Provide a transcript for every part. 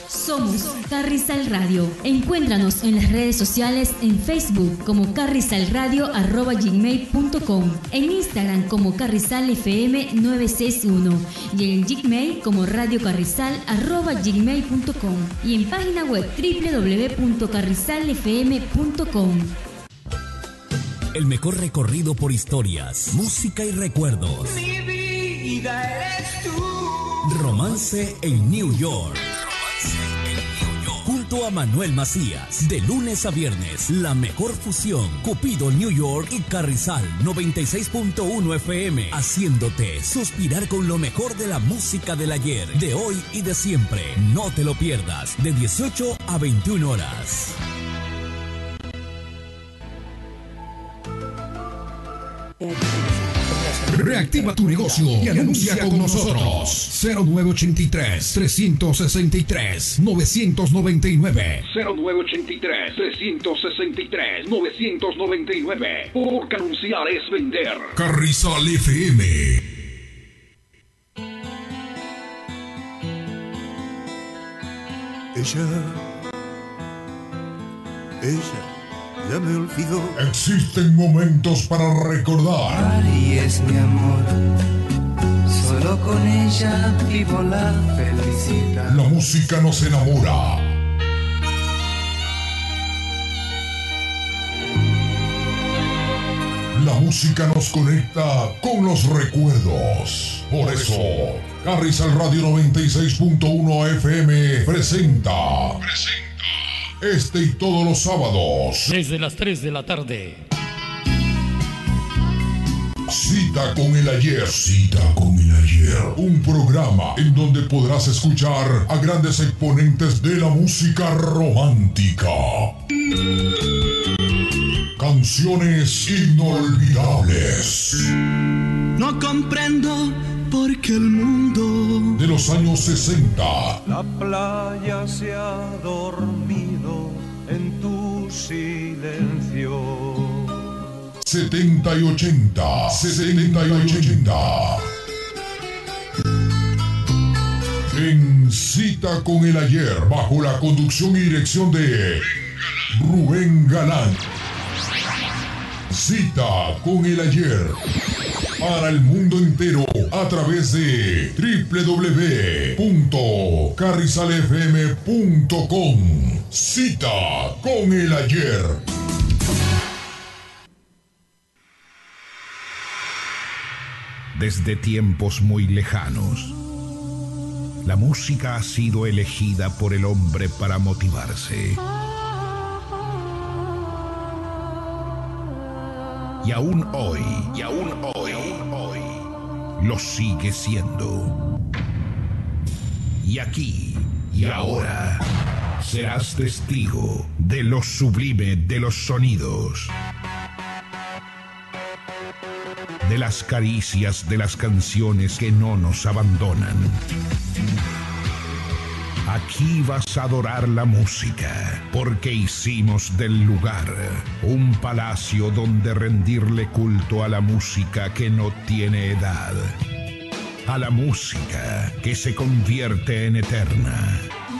Somos Carrizal Radio. Encuéntranos en las redes sociales en Facebook como carrizalradio@gmail.com, en Instagram como carrizalfm961 y en Gmail como radiocarrizal@gmail.com y en página web www.carrizalfm.com. El mejor recorrido por historias, música y recuerdos. Mi vida eres tú. Romance en New York. Junto a Manuel Macías, de lunes a viernes, la mejor fusión, Cupido New York y Carrizal 96.1 FM, haciéndote suspirar con lo mejor de la música del ayer, de hoy y de siempre. No te lo pierdas, de 18 a 21 horas. Reactiva tu negocio y anuncia con nosotros. 0983-363-999. 0983-363-999. Porque anunciar es vender. Carrizal FM. Ella ya me olvidó. Existen momentos para recordar. Mari es mi amor, solo con ella vivo la felicidad. La música nos enamora. La música nos conecta con los recuerdos. Por eso, Carrizal Radio 96.1 FM presenta este y todos los sábados, desde las 3 de la tarde. Cita con el ayer. Cita con el ayer. Un programa en donde podrás escuchar a grandes exponentes de la música romántica. Canciones inolvidables. No comprendo por qué el mundo de los años 60. La playa se ha dormido en tu silencio. 70 y 80. 70 y 80. En Cita con el ayer, bajo la conducción y dirección de Rubén Galán. Cita con el ayer para el mundo entero a través de www.carrizalfm.com. Cita con el ayer. Desde tiempos muy lejanos, la música ha sido elegida por el hombre para motivarse. Y aún hoy, lo sigue siendo. Y aquí, y ahora, serás testigo de lo sublime de los sonidos, de las caricias de las canciones que no nos abandonan. Aquí vas a adorar la música, porque hicimos del lugar un palacio donde rendirle culto a la música que no tiene edad, a la música que se convierte en eterna.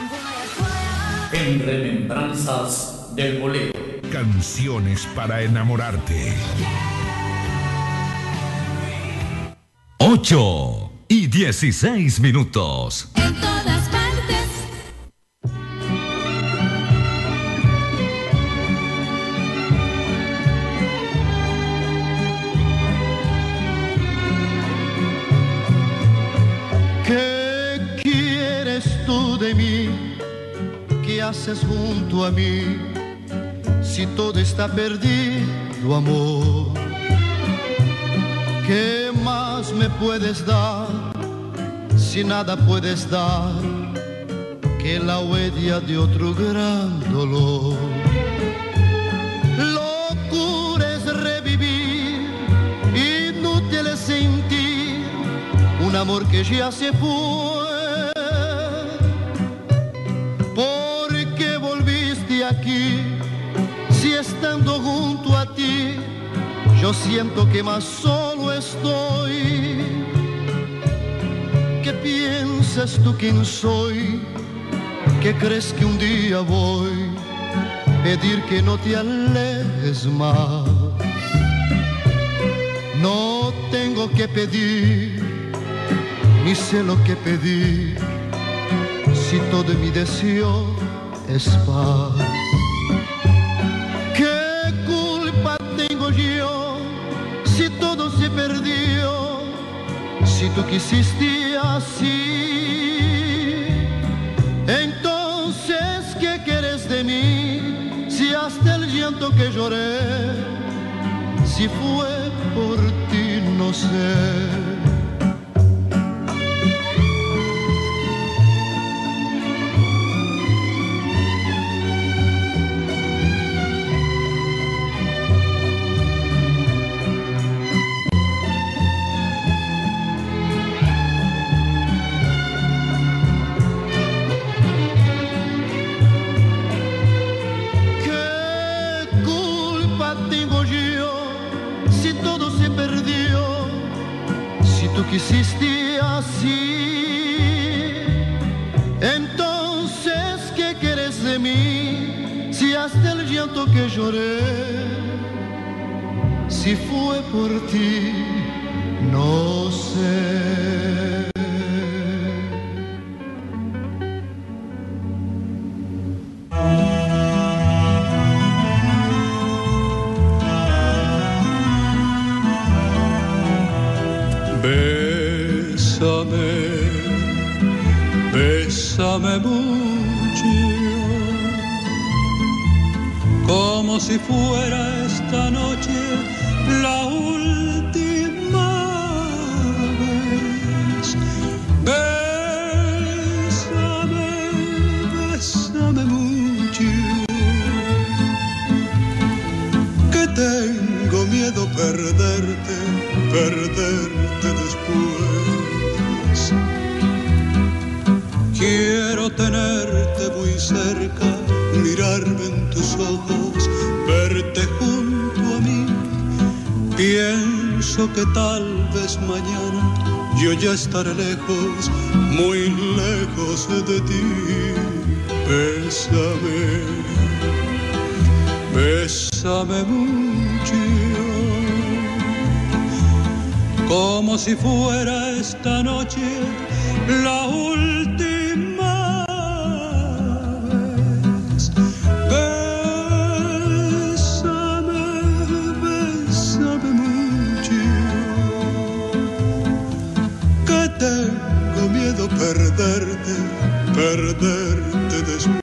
En remembranzas del bolero. Canciones para enamorarte. 8:16. En todas partes. ¿Qué quieres tú de mí? ¿Qué haces junto a mí? Si todo está perdido, amor. ¿Qué más me puedes dar? Si nada puedes dar que la huella de otro gran dolor. Locura es revivir, inútil es sentir un amor que ya se fue. ¿Por qué volviste aquí si estando junto a ti yo siento que más solo estoy? ¿Qué piensas tú quién soy? qué crees que un día voy a pedir que no te alejes más? No tengo que pedir, ni sé lo que pedir, si todo mi deseo es paz. ¿Qué culpa tengo yo si todo se perdió? Si tú quisiste así, entonces ¿qué quieres de mí? Si hasta el llanto que lloré, si fue por ti, no sé. Quisiste así, entonces ¿qué quieres de mí? Si hasta el llanto que lloré, si fue por ti, no sé. Bésame mucho, como si fuera esta noche la última vez. Bésame, bésame mucho, que tengo miedo perderte, perderte después. Quiero tenerte muy cerca, mirarme en tus ojos, verte junto a mí. Pienso que tal vez mañana yo ya estaré lejos, muy lejos de ti. Bésame, bésame mucho, como si fuera esta noche la última. Tengo miedo perderte, perderte después.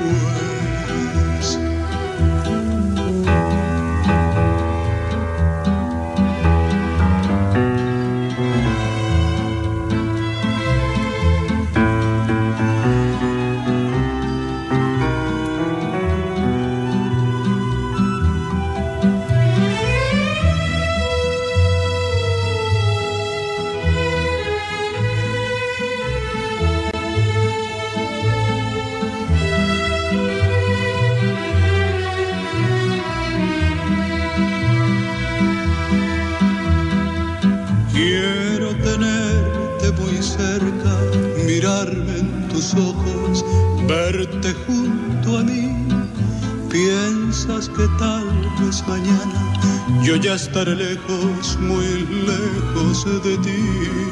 Ojos, verte junto a mí. Piensas que tal vez mañana yo ya estaré lejos, muy lejos de ti.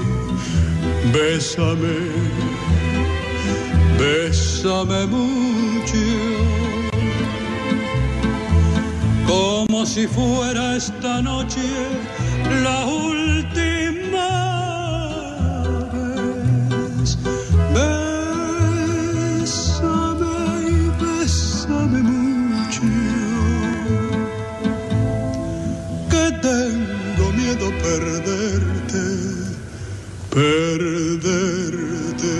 Bésame, bésame mucho, como si fuera esta noche la última vez. Bésame mucho, que tengo miedo perderte, perderte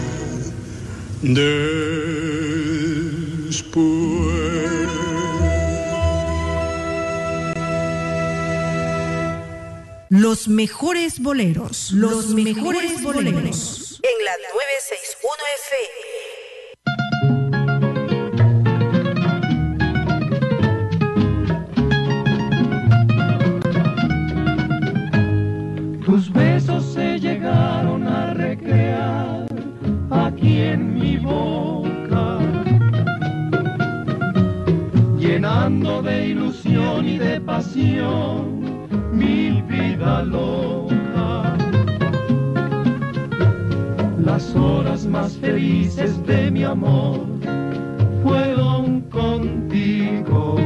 después. Los mejores boleros, los mejores boleros. En la 961 FM. Tus besos se llegaron a recrear aquí en mi boca. llenando de ilusión y de pasión mi vida loca. Las horas más felices de mi amor fueron contigo.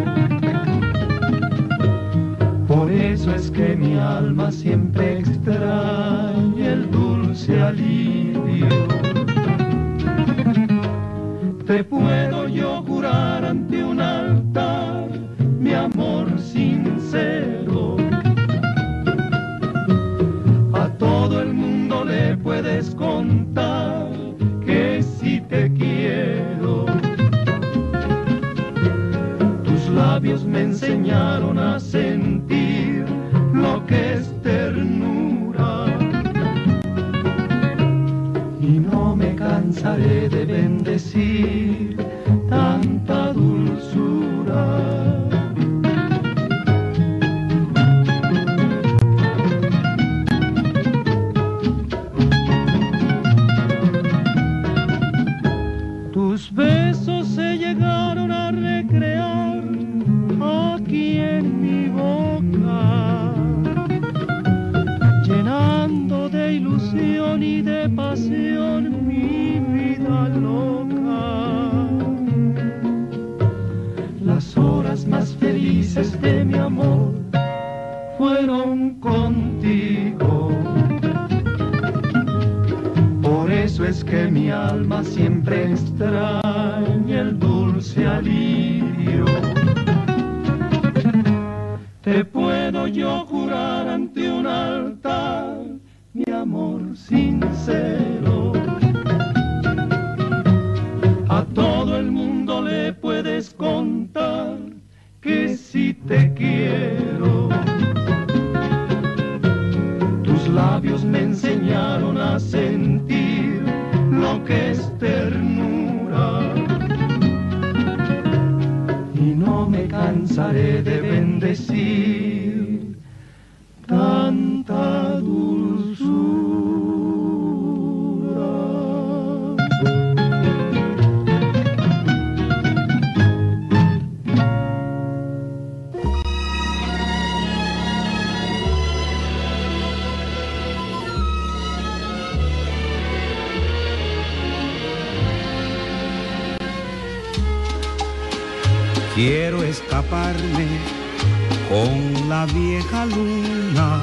Por eso es que mi alma siempre extraña el dulce alivio. Te puedo yo jurar ante un altar mi amor sincero. A todo el mundo le puedes contar que si te quiero. Tus labios me enseñaron a sentir lo que es ternura. Y no me cansaré de bendecir tanta dulzura. Tus besos se llegaron a recrear aquí en mi boca, llenando de ilusión y de pasión mi vida loca. Las horas más felices de mi amor fueron contigo. Por eso es que mi alma siempre extraña el dulce alivio. Te puedo yo jurar ante un altar mi amor sincero. A todo el mundo le puedes contar que si te quiero. Tus labios me enseñaron a sentir lo que es ternura. Y no me cansaré de bendecir tanta dulzura. Quiero escaparme con la vieja luna,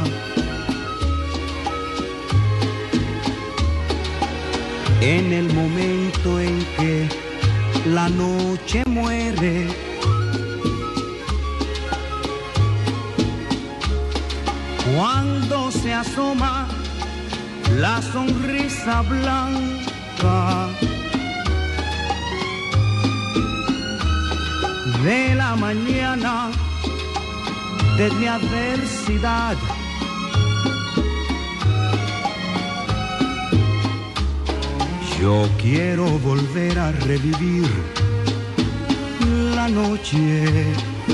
en el momento en que la noche muere. Cuando se asoma la sonrisa blanca de la mañana de mi adversidad, yo quiero volver a revivir la noche,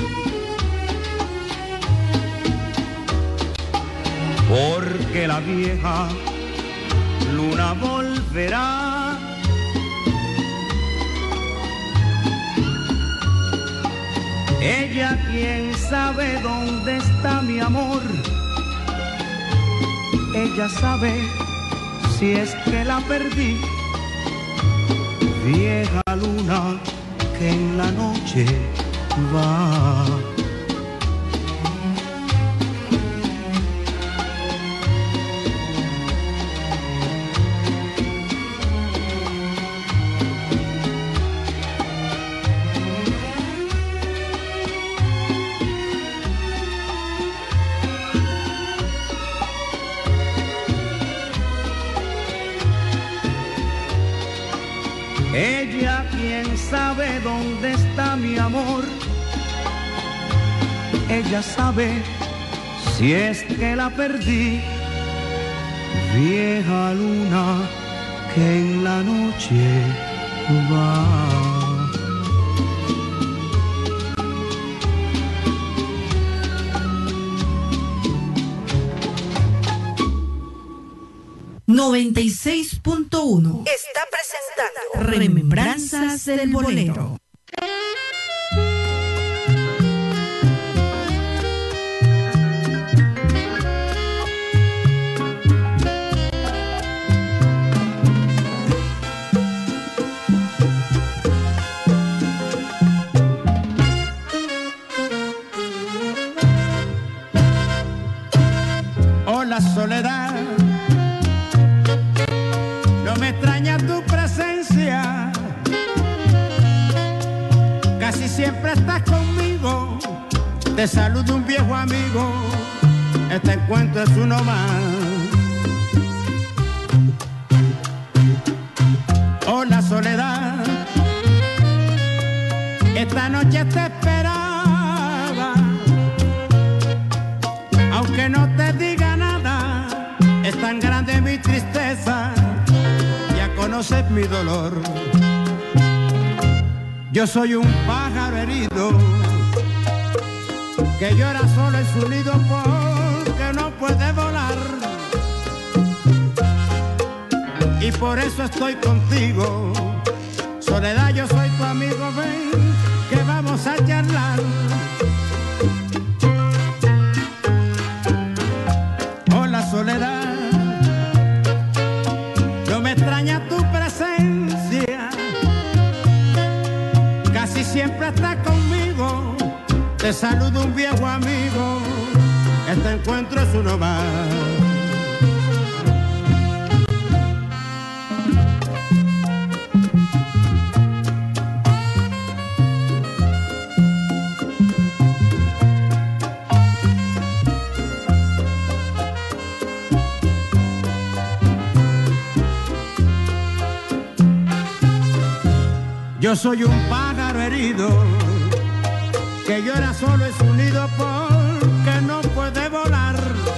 porque la vieja luna volverá. Ella, quién sabe dónde está mi amor. Ella sabe si es que la perdí. Vieja luna que en la noche va. Ella, quién sabe dónde está mi amor. Ella sabe si es que la perdí. Vieja luna que en la noche va. 96.1 está presentando Remembranzas del Bolero. siempre estás conmigo. Te saluda un viejo amigo, este encuentro es uno más. Hola soledad, esta noche te esperaba, aunque no te diga nada, es tan grande mi tristeza, ya conoces mi dolor. Yo soy un pájaro herido que llora solo en su nido porque no puede volar. Y por eso estoy contigo. Soledad, yo soy tu amigo, ven que vamos a charlar. Hola soledad, no me extraña tu presencia, casi siempre estás conmigo. Te saludo un viejo amigo, este encuentro es uno más. Yo soy un pájaro herido que llora solo en su nido porque no puede volar.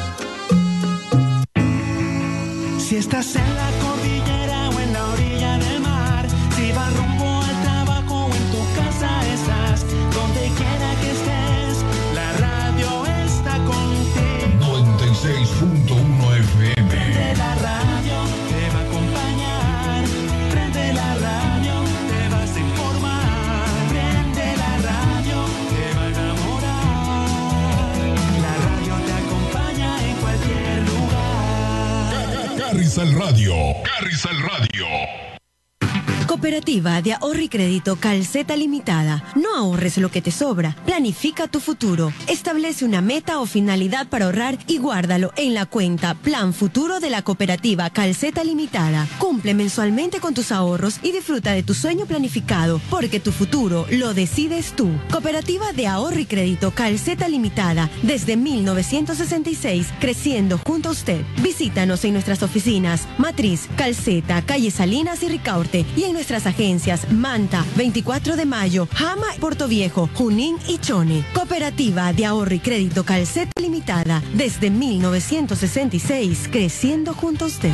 Si estás en la cordillera o en la orilla del mar, si vas rumbo al trabajo o en tu casa estás, donde quiera que estés, la radio está contigo. 96.1 FM. Prende la radio, te va a acompañar. Prende la radio, te vas a informar. Prende la radio, te va a enamorar. La radio te acompaña en cualquier lugar. Carrizal Radio. Carrizal Radio. Cooperativa de Ahorro y Crédito Calceta Limitada. No ahorres lo que te sobra. Planifica tu futuro. Establece una meta o finalidad para ahorrar y guárdalo en la cuenta Plan Futuro de la Cooperativa Calceta Limitada. Cumple mensualmente con tus ahorros y disfruta de tu sueño planificado, porque tu futuro lo decides tú. Cooperativa de Ahorro y Crédito Calceta Limitada. Desde 1966, creciendo junto a usted. Visítanos en nuestras oficinas Matriz, Calceta, Calle Salinas y Ricaurte, y en nuestras agencias Manta, 24 de Mayo, Jama, Portoviejo, Junín y Chone. Cooperativa de Ahorro y Crédito Calceta Limitada. Desde 1966, creciendo junto a usted.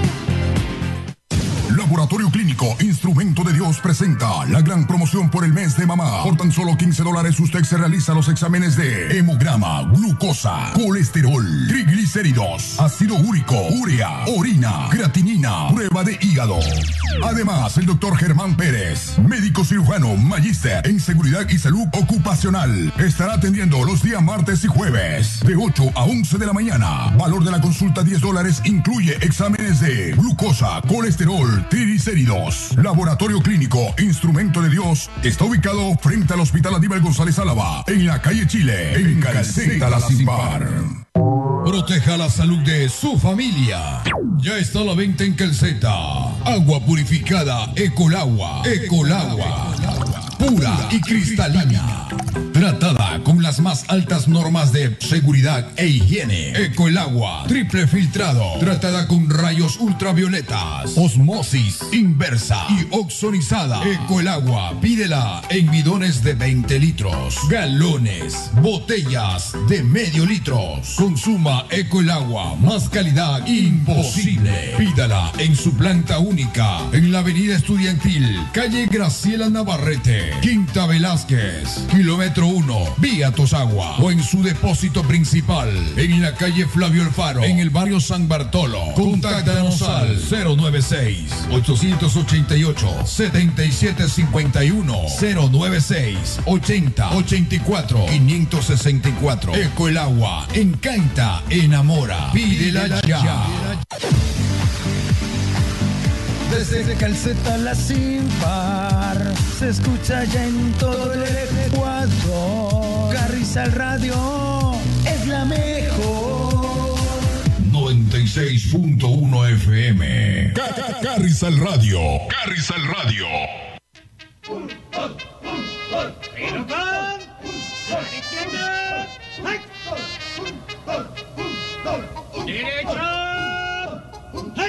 Laboratorio Clínico Instrumento de Dios presenta la gran promoción por el mes de mamá. Por tan solo $15 usted se realiza los exámenes de hemograma, glucosa, colesterol, triglicéridos, ácido úrico, urea, orina, creatinina, prueba de hígado. Además, el doctor Germán Pérez, médico cirujano, magíster en seguridad y salud ocupacional, estará atendiendo los días martes y jueves de 8 a 11 de la mañana. Valor de la consulta $10, incluye exámenes de glucosa, colesterol, triglicéridos. Laboratorio Clínico Instrumento de Dios está ubicado frente al Hospital Aníbal González Álava, en la calle Chile, en Calceta La Sin Par. Proteja la salud de su familia. Ya está a la venta en Calceta. Agua purificada Ecolagua. Ecolagua. Pura y cristalina. Tratada con las más altas normas de seguridad e higiene. Ecolagua. Triple filtrado. Tratada con rayos ultravioletas. Osmosis inversa y oxonizada. Ecolagua. Pídela en bidones de 20 litros. Galones. Botellas de medio litros. Consuma Ecolagua. Más calidad imposible. Pídala en su planta única. En la avenida Estudiantil. Calle Graciela Navarrete. Quinta Velázquez. Kilómetro 1, vía Tosagua, o en su depósito principal, en la calle Flavio Alfaro, en el barrio San Bartolo. Contáctanos al 096-888-7751, 096-80-84-564. Eco el agua, encanta, enamora, pídela ya. Desde Calceta La Sin Par se escucha ya en todo el Ecuador. Carrizal Radio es la mejor. 96.1 FM. Carrizal Radio. Carrizal Radio. ¡Pelotón! ¡A la izquierda! ¡Ay! ¡Derecha! ¡Ay!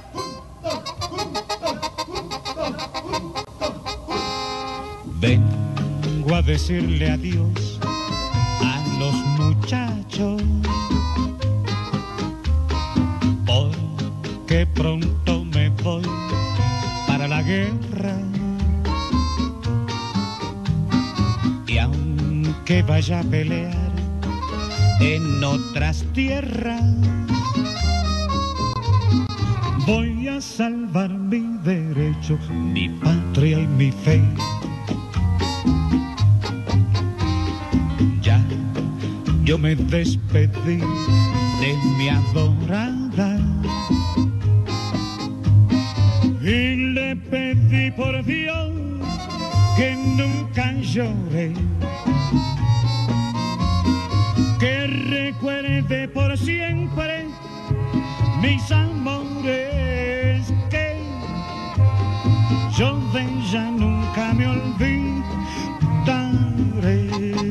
Vengo a decirle adiós a los muchachos, porque pronto me voy para la guerra. Y aunque vaya a pelear en otras tierras, voy a salvar mi derecho, mi patria y mi fe. Ya yo me despedí de mi adorada y le pedí por Dios que nunca llore, que recuerde por siempre mis amores, que yo de ella nunca me olvidaré.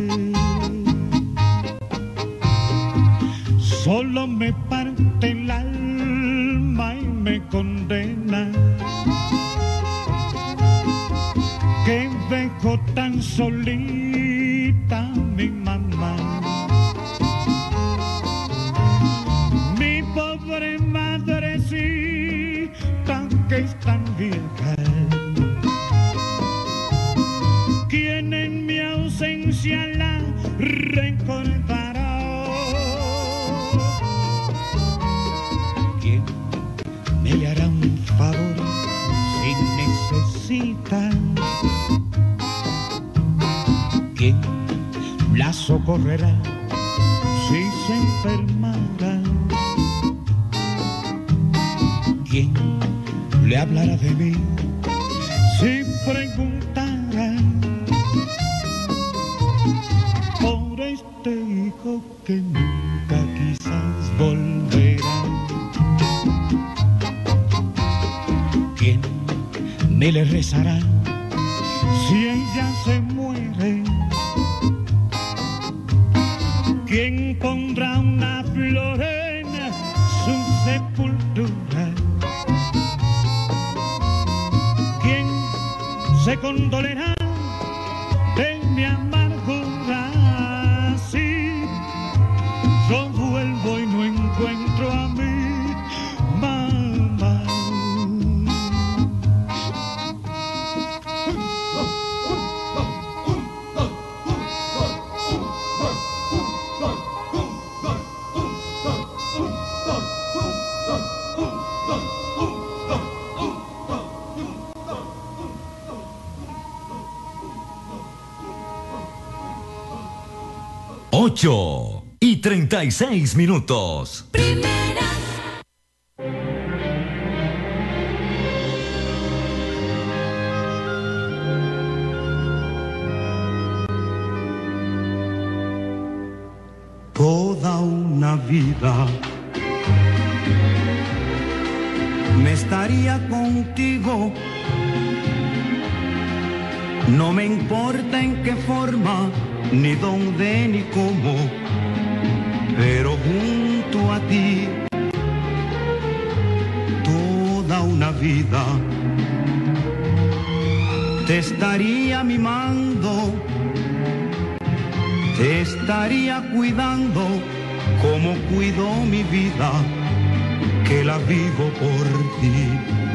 Solo me parte el alma y me condena que dejo tan solita a mi mamá. Mi pobre madrecita que es tan vieja, quien en mi ausencia la recordará. ¿Quién me le hará un favor si necesita? ¿Quién la socorrerá si se enfermara? ¿Quién le hablará de mí si preguntara por este hijo que nunca quizás volverá? ¿Quién me le rezará si ella se muere? ¿Quién pondrá una flor en su sepultura? ¿Quién se condolerá de mi amargura? Si yo vuelvo y no encuentro a mi mamá. Ocho y 36 minutos. Toda una vida me estaría contigo. No me importa en qué forma, ni dónde, ni cómo, pero junto a ti toda una vida te estaría mimando, te estaría cuidando como cuido mi vida, que la vivo por ti.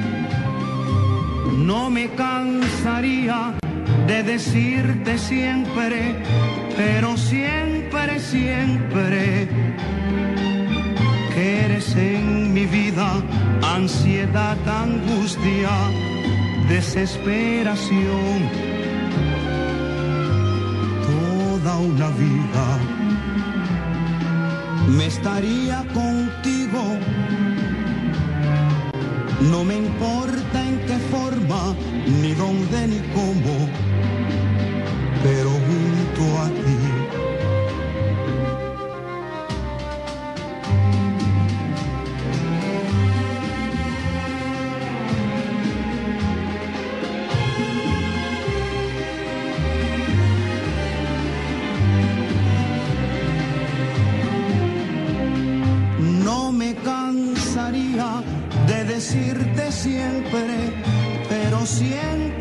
No me cansaría de decirte siempre, pero siempre, siempre, que eres en mi vida ansiedad, angustia, desesperación. Toda una vida me estaría contigo. No me importa en qué forma, ni dónde, ni cómo, pero junto a ti.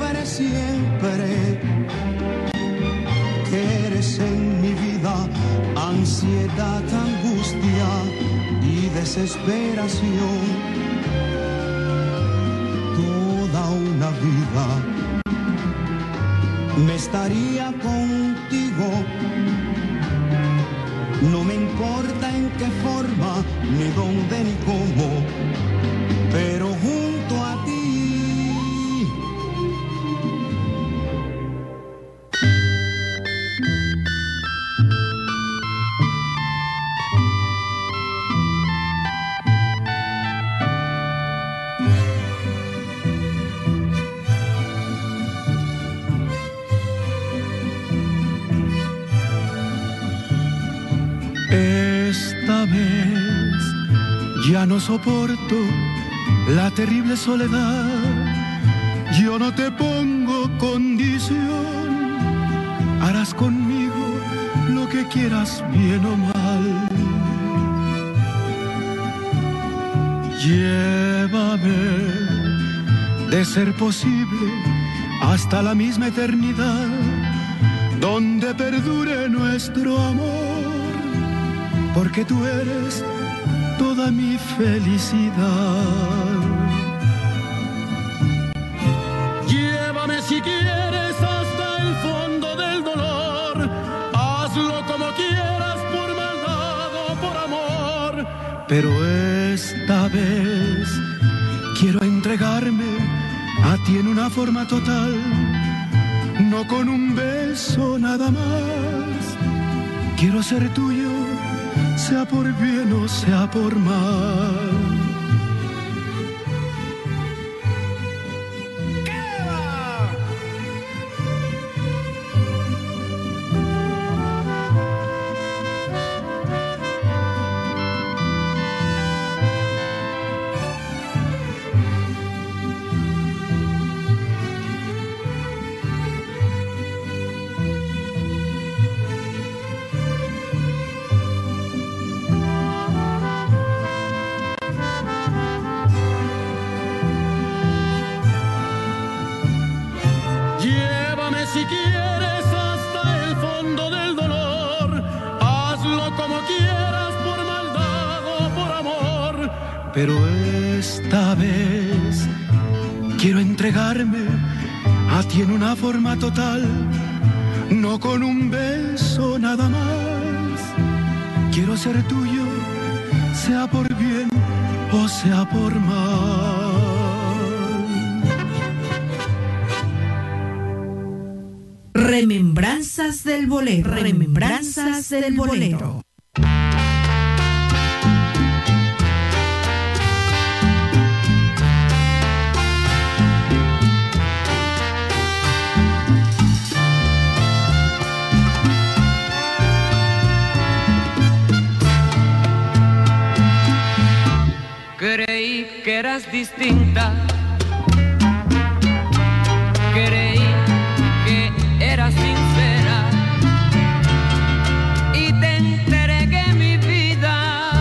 Recordaré siempre que eres en mi vida ansiedad, angustia y desesperación. Toda una vida me estaría contigo. No me importa en qué forma, ni dónde, ni cómo, pero junto a ti. Esta vez ya no soporto la terrible soledad. Yo no te pongo condición. Harás conmigo lo que quieras, bien o mal. Llévame, de ser posible, hasta la misma eternidad, donde perdure nuestro amor. Porque tú eres toda mi felicidad. Llévame si quieres hasta el fondo del dolor. Hazlo como quieras, por maldad o por amor. Pero esta vez quiero entregarme a ti en una forma total, no con un beso nada más. Quiero ser tuyo, sea por bien o sea por mal. Si quieres hasta el fondo del dolor, hazlo como quieras, por maldad o por amor. Pero esta vez quiero entregarme a ti en una forma total, no con un beso nada más. Quiero ser tuyo, sea por bien o sea por mal. Remembranzas del bolero. Remembranzas del bolero. Creí que eras distinta. Creí que eras sincera y te entregué mi vida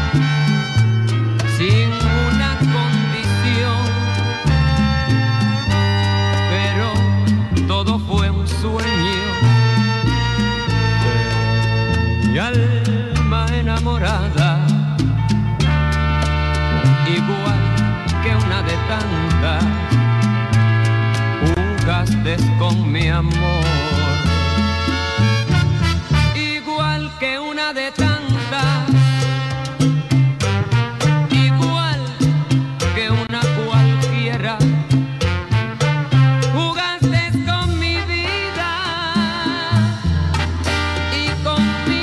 sin una condición, pero todo fue un sueño de mi alma enamorada, igual que una de tantas. Jugaste con mi amor, igual que una de tantas, igual que una cualquiera. Jugaste con mi vida y con mi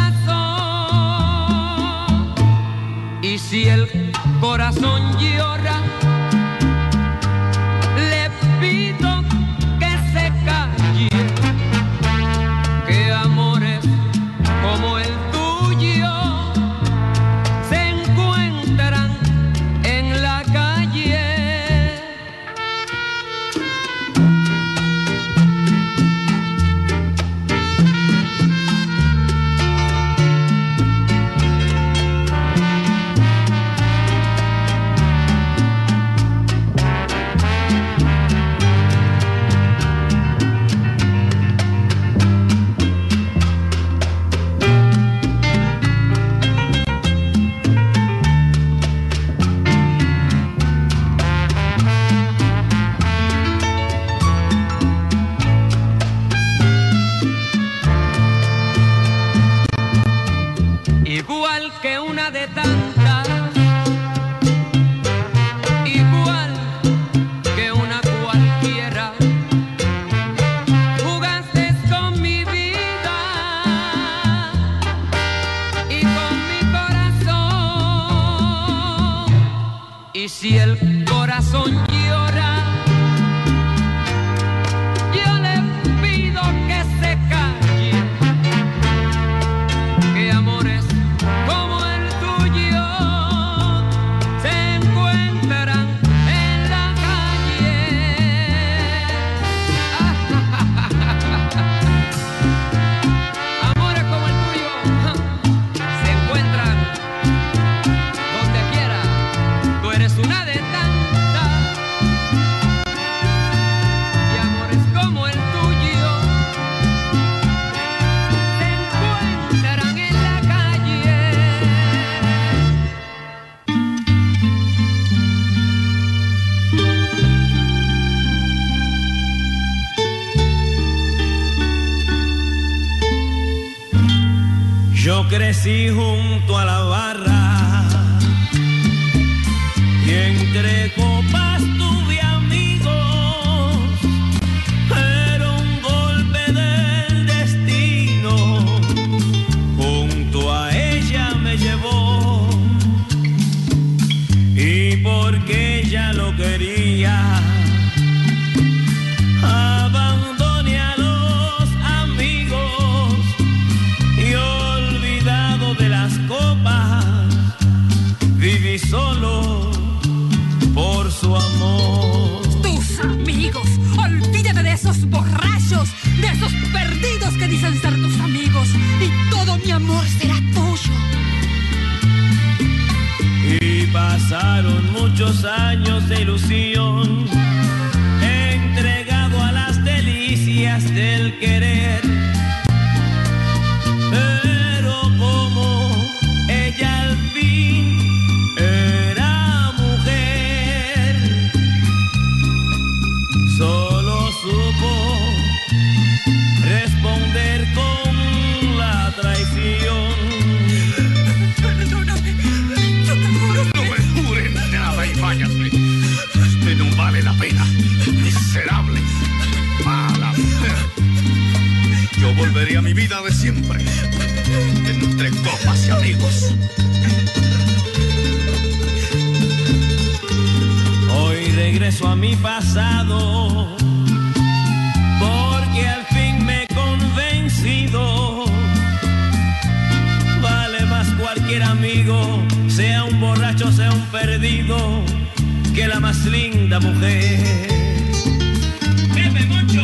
corazón. Y si el corazón llora, le pido que se calle, Yo crecí junto a la barra y entre copas tuve amigos, pero un golpe del destino junto a ella me llevó, y porque ella lo quería abandoné a los amigos y olvidado de las copas viví solo por su amor. Tus amigos, olvídate de esos borrachos, de esos perdidos que dicen ser tus amigos, y todo mi amor será tuyo. Y pasaron muchos años de ilusión, entregado a las delicias del querer, pero como ella al fin era mujer, solo supo responder con la traición. Perdóname, yo te juro que... No me juren nada y váyase. Usted no vale la pena. Miserable. Mala mujer. Yo volvería a mi vida de siempre, entre copas y amigos. Hoy regreso a mi pasado, porque al fin me he convencido. Vale más cualquier amigo, sea un borracho, sea un perdido, que la más linda mujer. Pepe, Moncho,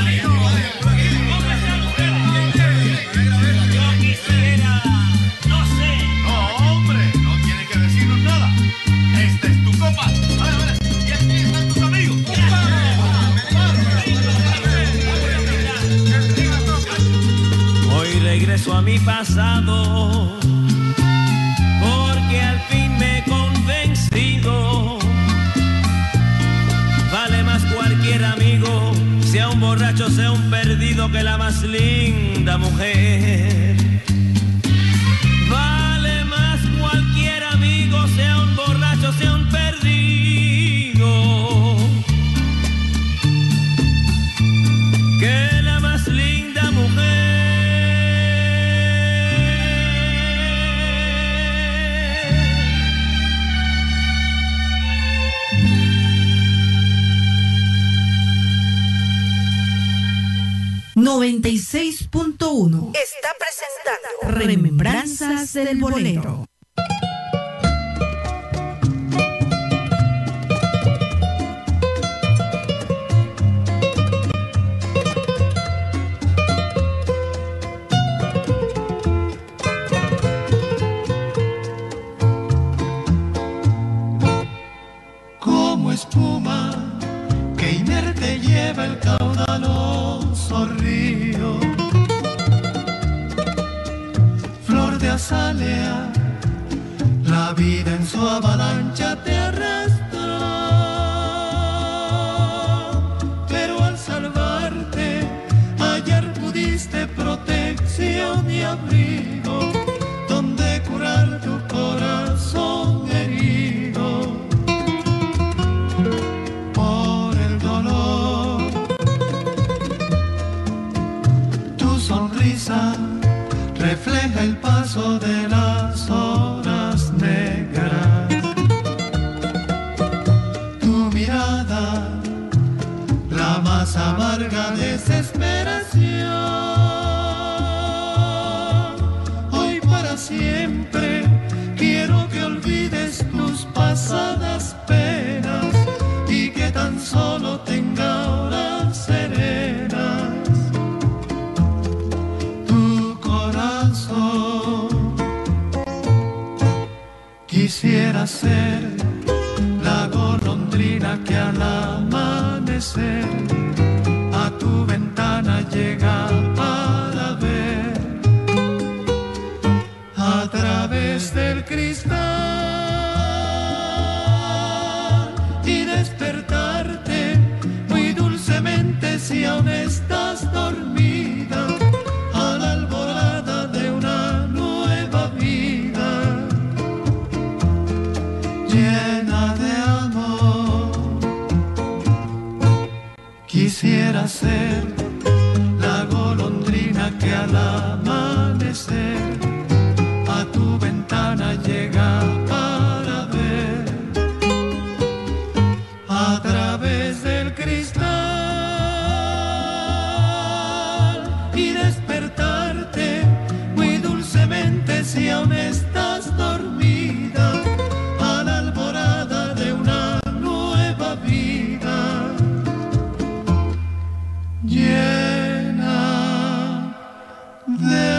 yo quisiera, no sé. No, hombre, no tiene que decirnos nada. Esta es tu copa. Vale, y aquí están tus amigos. Hoy regreso a mi pasado, porque al fin me he convencido. Vale más cualquier amigo, sea un borracho, sea un perdido, que la más linda mujer. Vale más cualquier amigo, sea un borracho, sea un perdido, que la más linda mujer. 96.1 está presentando Remembranzas del Bolero. Como espuma que inerte lleva el caudaloso río, flor de azalea, la vida en su avalancha te arrastra, pero al salvarte ayer pudiste protección y abrigo, donde curar tu corazón herido por el dolor. Tu sonrisa refleja el paso de las horas negras. Tu mirada, la más amarga desesperación. Hoy para siempre quiero que olvides tus pasadas penas y que tan solo tenga horas serenas. Quisiera ser la golondrina que al amanecer a tu ventana llega para ver a través del cristal y despertarte muy dulcemente si aún estás dormida a la alborada de una nueva Quisiera ser la golondrina que al amanecer a tu ventana llega para ver a través del cristal y despertarte muy dulcemente si aún estás dormida a la alborada de una nueva vida llena de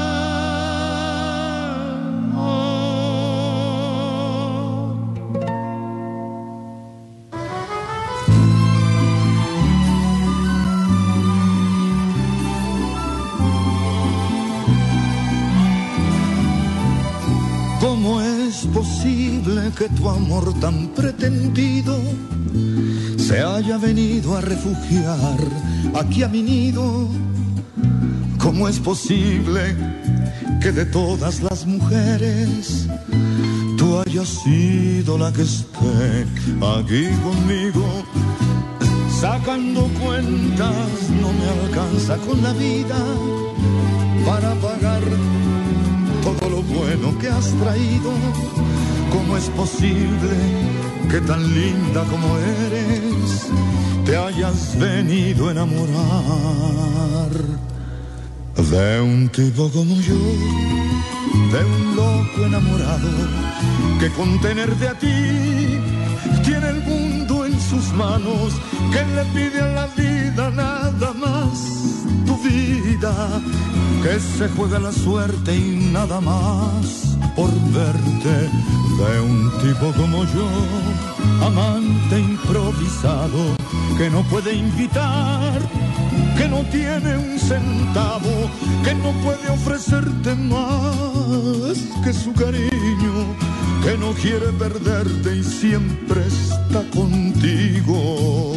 ¿Cómo es posible que tu amor tan pretendido se haya venido a refugiar aquí a mi nido? ¿Cómo es posible que de todas las mujeres tú hayas sido la que esté aquí conmigo? Sacando cuentas no me alcanza con la vida para pagar todo lo bueno que has traído. ¿Cómo es posible que tan linda como eres te hayas venido a enamorar de un tipo como yo, de un loco enamorado que con tenerte a ti tiene el mundo en sus manos, que le pide a la vida nada más tu vida, que se juega la suerte y nada más por verte, de un tipo como yo, amante improvisado, que no puede invitar, que no tiene un centavo, que no puede ofrecerte más que su cariño, que no quiere perderte y siempre está contigo.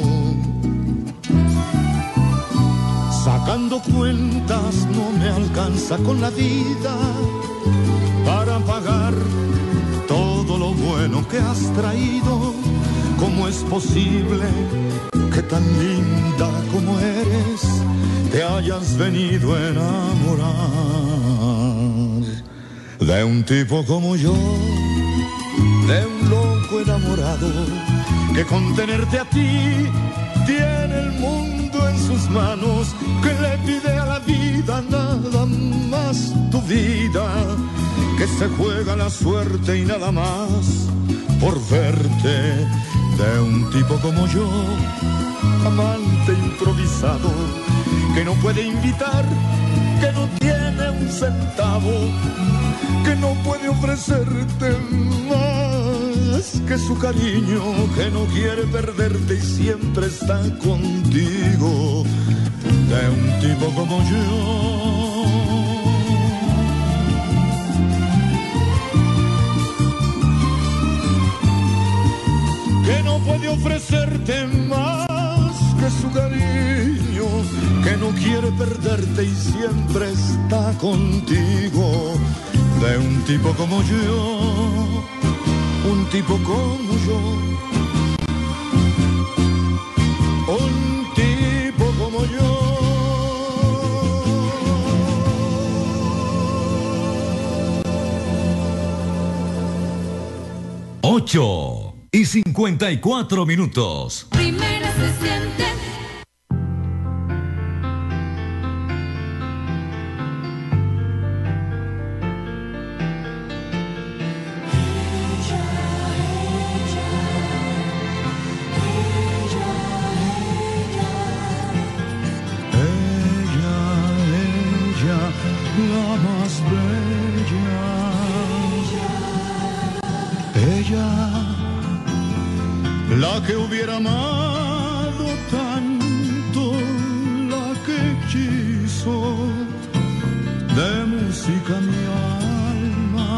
Sacando cuentas no me alcanza con la vida para pagar todo lo bueno que has traído. ¿Cómo es posible que tan linda como eres te hayas venido a enamorar de un tipo como yo, de un loco enamorado que con tenerte a ti tiene el mundo en sus manos, que le pide a la vida nada más tu vida, que se juega la suerte y nada más por verte, de un tipo como yo, amante improvisado, que no puede invitar, que no tiene un centavo, que no puede ofrecerte más que su cariño, que no quiere perderte y siempre está contigo, de un tipo como yo. Que no puede ofrecerte más que su cariño, que no quiere perderte y siempre está contigo, de un tipo como yo, un tipo como yo, un tipo como yo. 8:54. Primera se siente. La más bella, ella, la que hubiera amado tanto, la que quiso de música mi alma,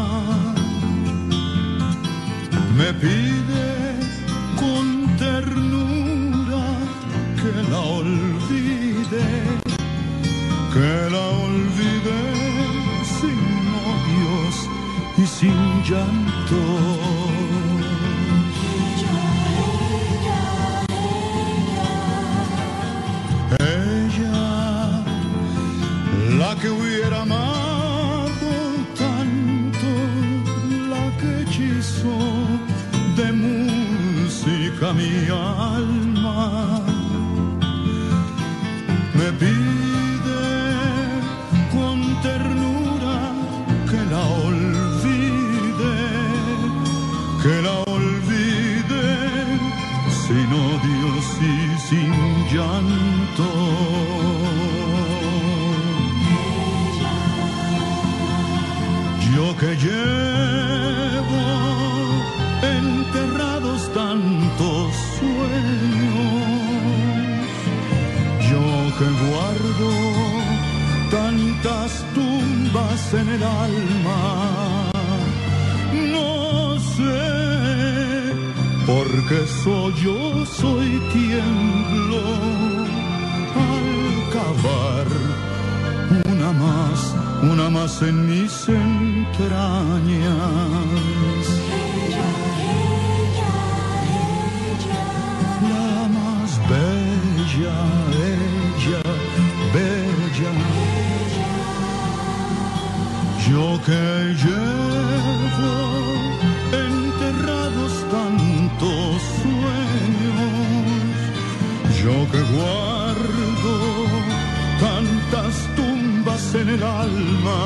me pide con ternura que la olvide, que la olvide sin novios y sin llanto. pide con ternura que la olvide, sin odios y sin llanto. Yo que llevo enterrados tantos sueños, yo que guardo tantas tumbas en el alma, no sé por qué soy tiemblo al cavar una más en mis entrañas. La más bella, bella. Yo que llevo enterrados tantos sueños, yo que guardo tantas tumbas en el alma,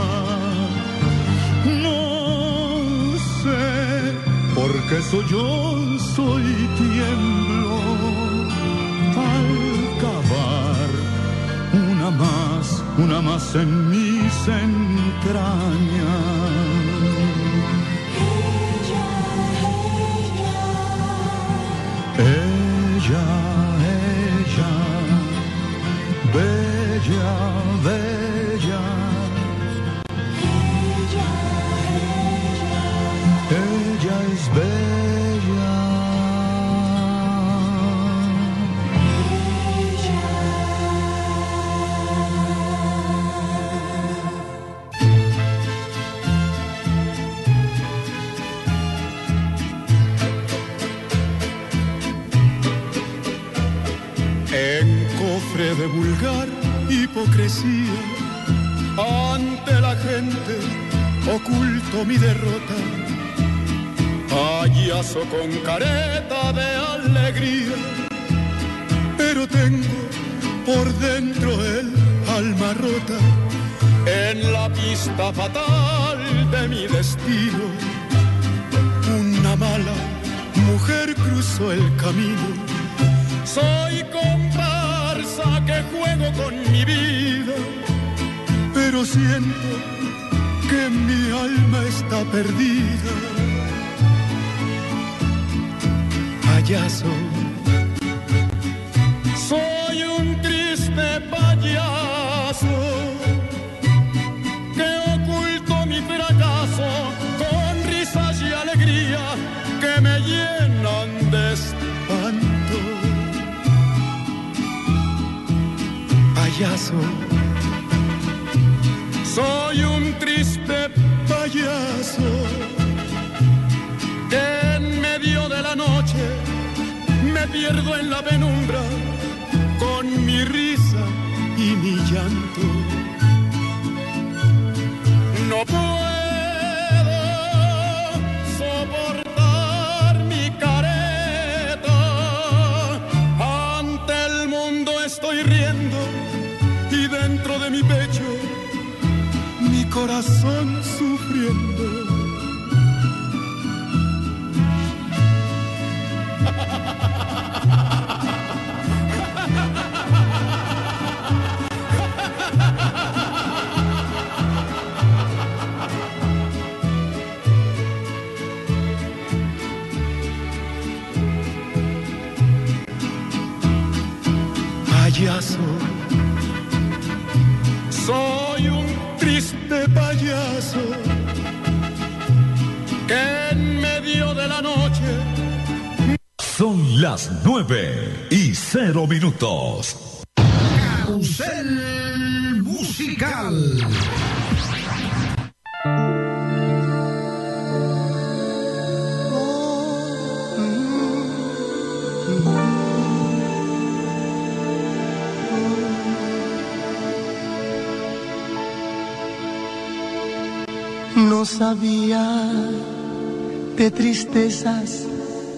no sé por qué soy tiemblo al cavar una más en mis entrañas. Ella, bella, bella. Ella es bella. En cofre de vulgar hipocresía, ante la gente oculto mi derrota, payaso con careta de alegría, pero tengo por dentro el alma rota. En la pista fatal de mi destino, una mala mujer cruzó el camino. Soy comparsa que juego con mi vida, pero siento que mi alma está perdida. Payaso, soy un triste payaso que oculto mi fracaso con risas y alegría que me llenan de espanto. Payaso, soy un triste payaso que en medio de la noche me pierdo en la penumbra con mi risa y mi llanto. No puedo soportar mi careta, ante el mundo estoy riendo y dentro de mi pecho mi corazón sufriendo. Payaso, soy un triste payaso que en medio de la noche. Son las 9:00. Carrusel musical. No sabía de tristezas,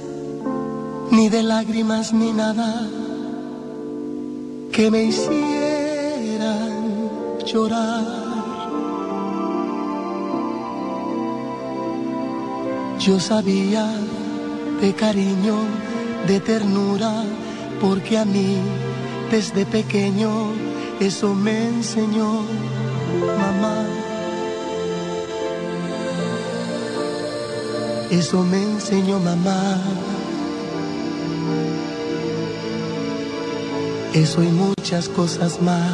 ni de lágrimas, ni nada que me hiciera llorar. Yo sabía de cariño, de ternura, porque a mí desde pequeño eso me enseñó mamá. Eso me enseñó mamá. Eso y muchas cosas más.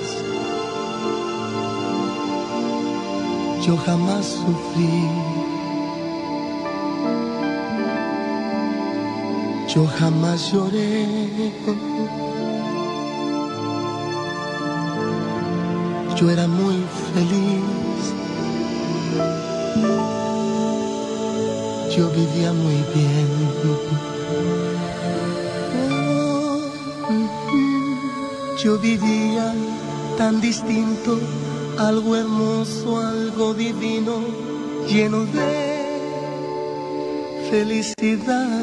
Yo jamás sufrí. Yo jamás lloré. Yo era muy feliz. Yo vivía muy bien. Yo vivía tan distinto, algo hermoso, algo divino, lleno de felicidad.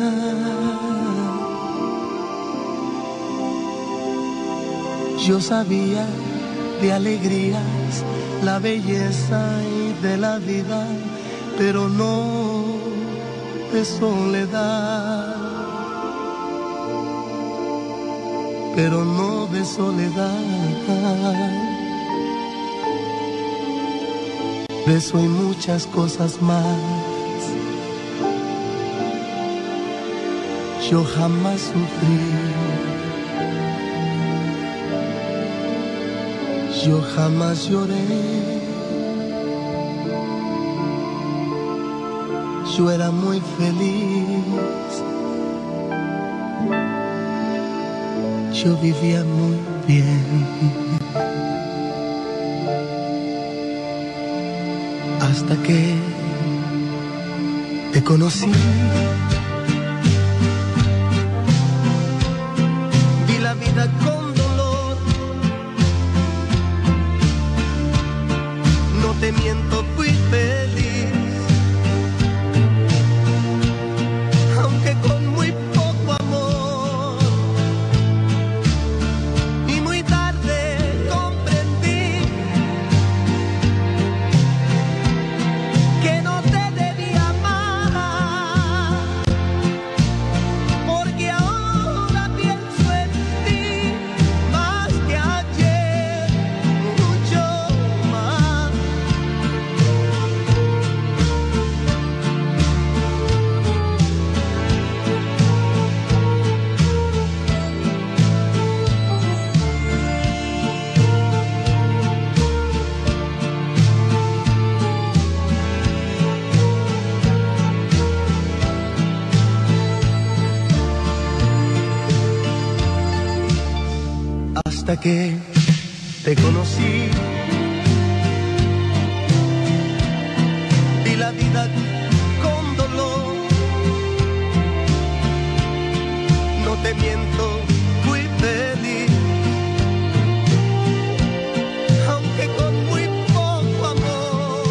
Yo sabía de alegrías, la belleza y de la vida, pero no de soledad. Pero no de soledad. De eso y muchas cosas más. Yo jamás sufrí. Yo jamás lloré. Yo era muy feliz. Yo vivía muy bien. Hasta que te conocí. Vi la vida con dolor. No te miento, fui feliz. Aunque con muy poco amor. Y muy tarde comprendí que no te debía amar. Porque ahora pienso en ti más que ayer, mucho más. Hasta que te conocí, vi la vida con dolor. No te miento, fui feliz. Aunque con muy poco amor.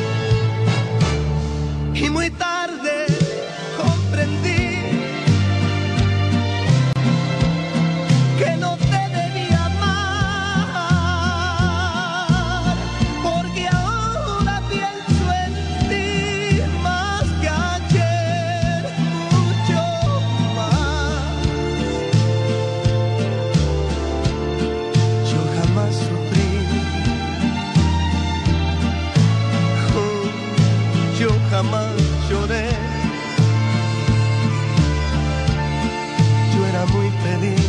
Y muy tarde comprendí que no te debía amar, porque ahora pienso en ti más que ayer, mucho más. Yo jamás sufrí. Yo jamás lloré. Yo era muy feliz.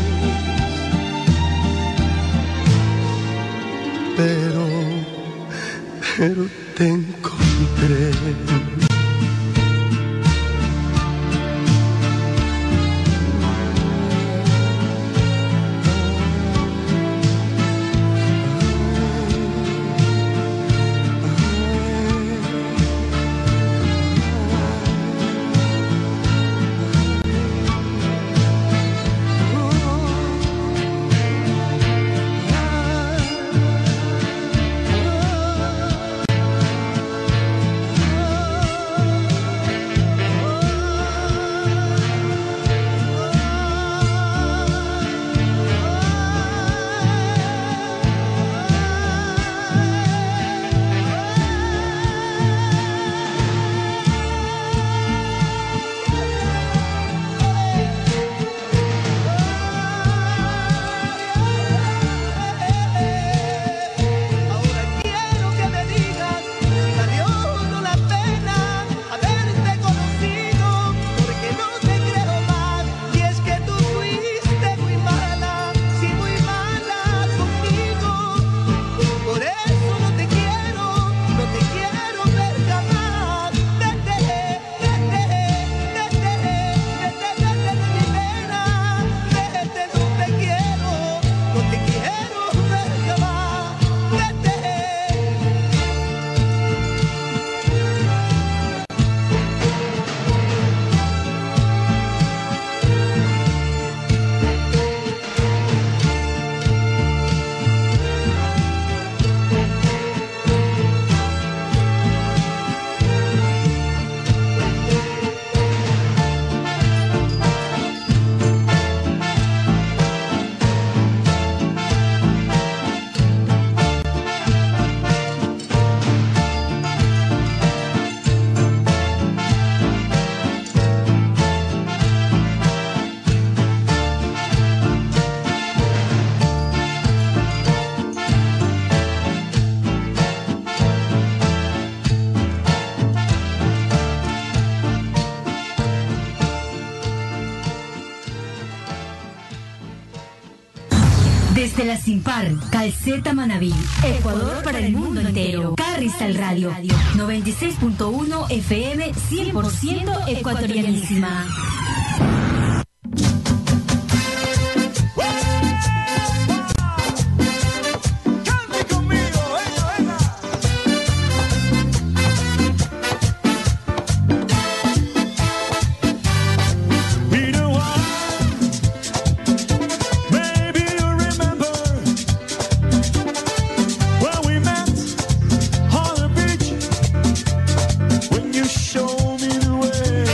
Pero te encontré. Desde la Sin Par, Calceta Manabí, Ecuador para el mundo entero. Carrizal Radio, 96.1 FM, 100% ecuatorianísima. Show me the way.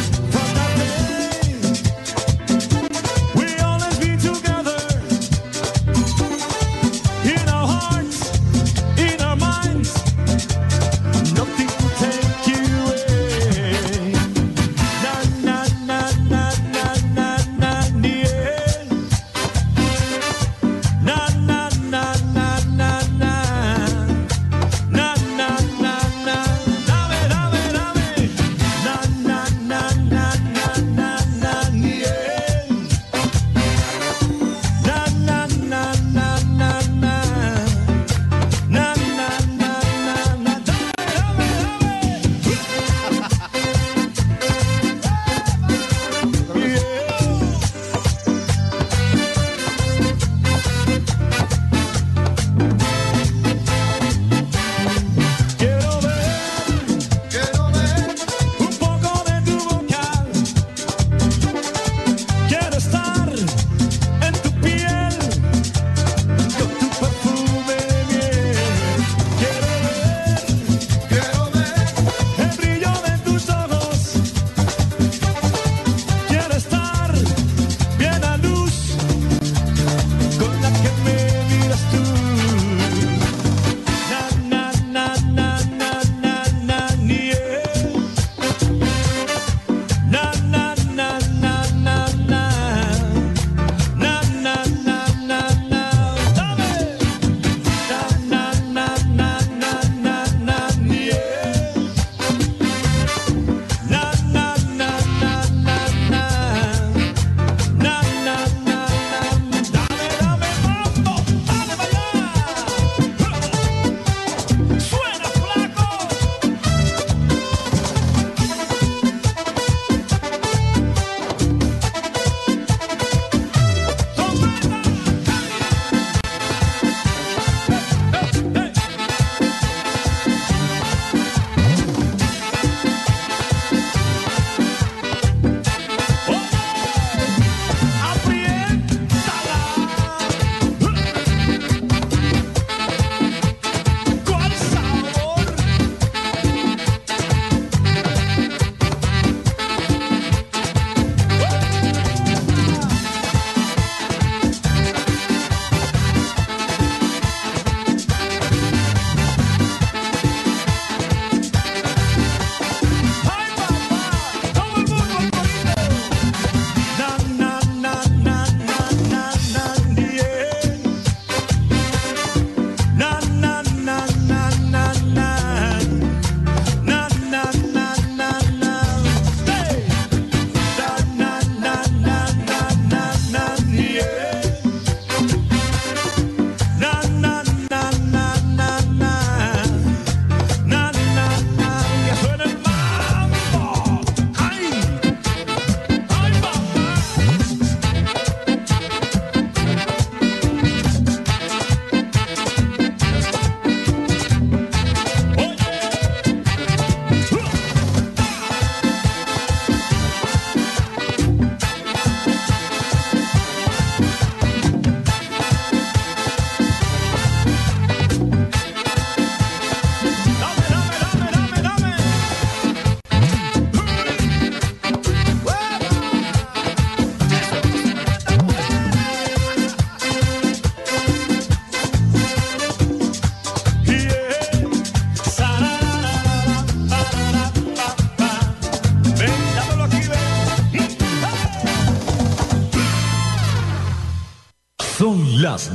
Son las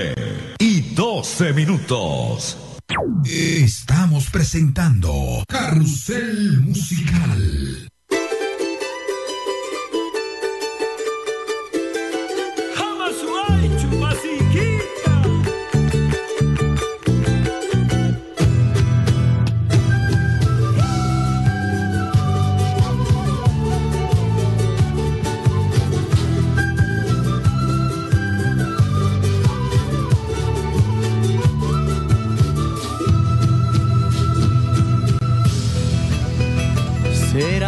9:12. Estamos presentando Carrusel Musical. Hamasuai chupasiki.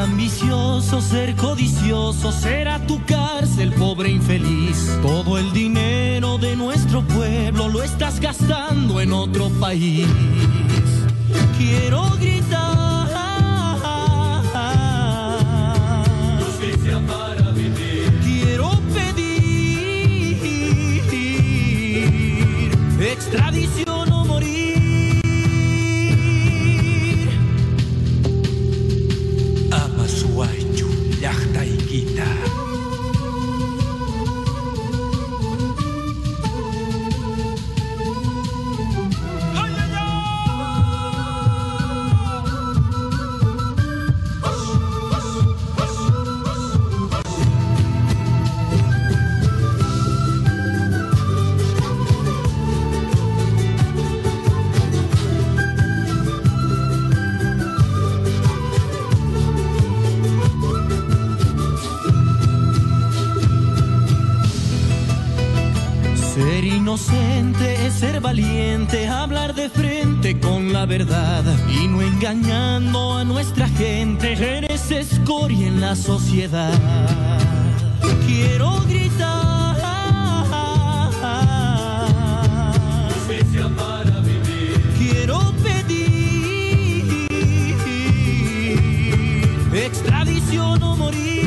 ambicioso, ser codicioso, será tu cárcel, pobre infeliz. Todo el dinero de nuestro pueblo lo estás gastando en otro país. Quiero gritar justicia para vivir. Quiero pedir extradición o morir. Amasuayu, llaqta Iquita. Ser inocente es ser valiente, hablar de frente con la verdad y no engañando a nuestra gente. Eres escoria en la sociedad. Quiero gritar justicia para vivir. Quiero pedir extradición o morir.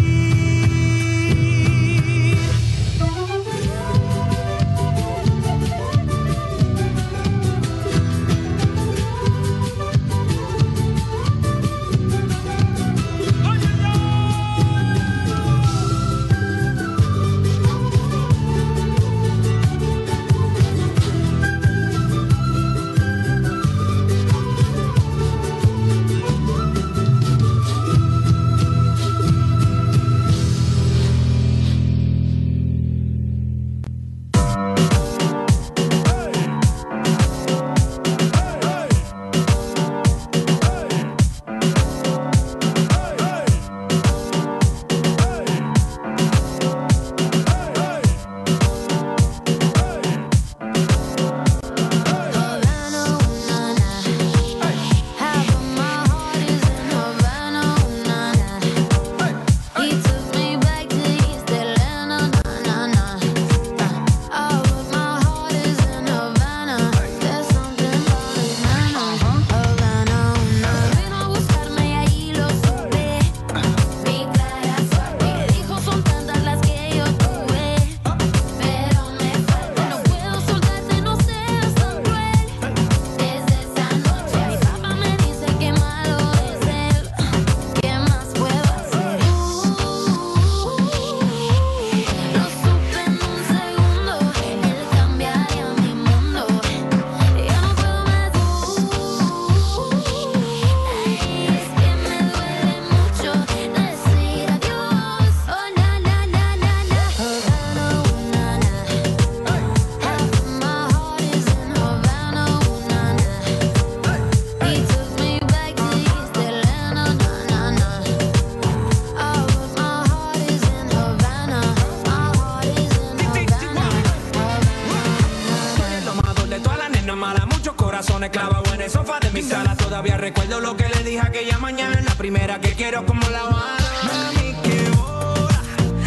Todavía recuerdo lo que le dije aquella mañana. La primera que quiero como La Habana. Mami, qué hora,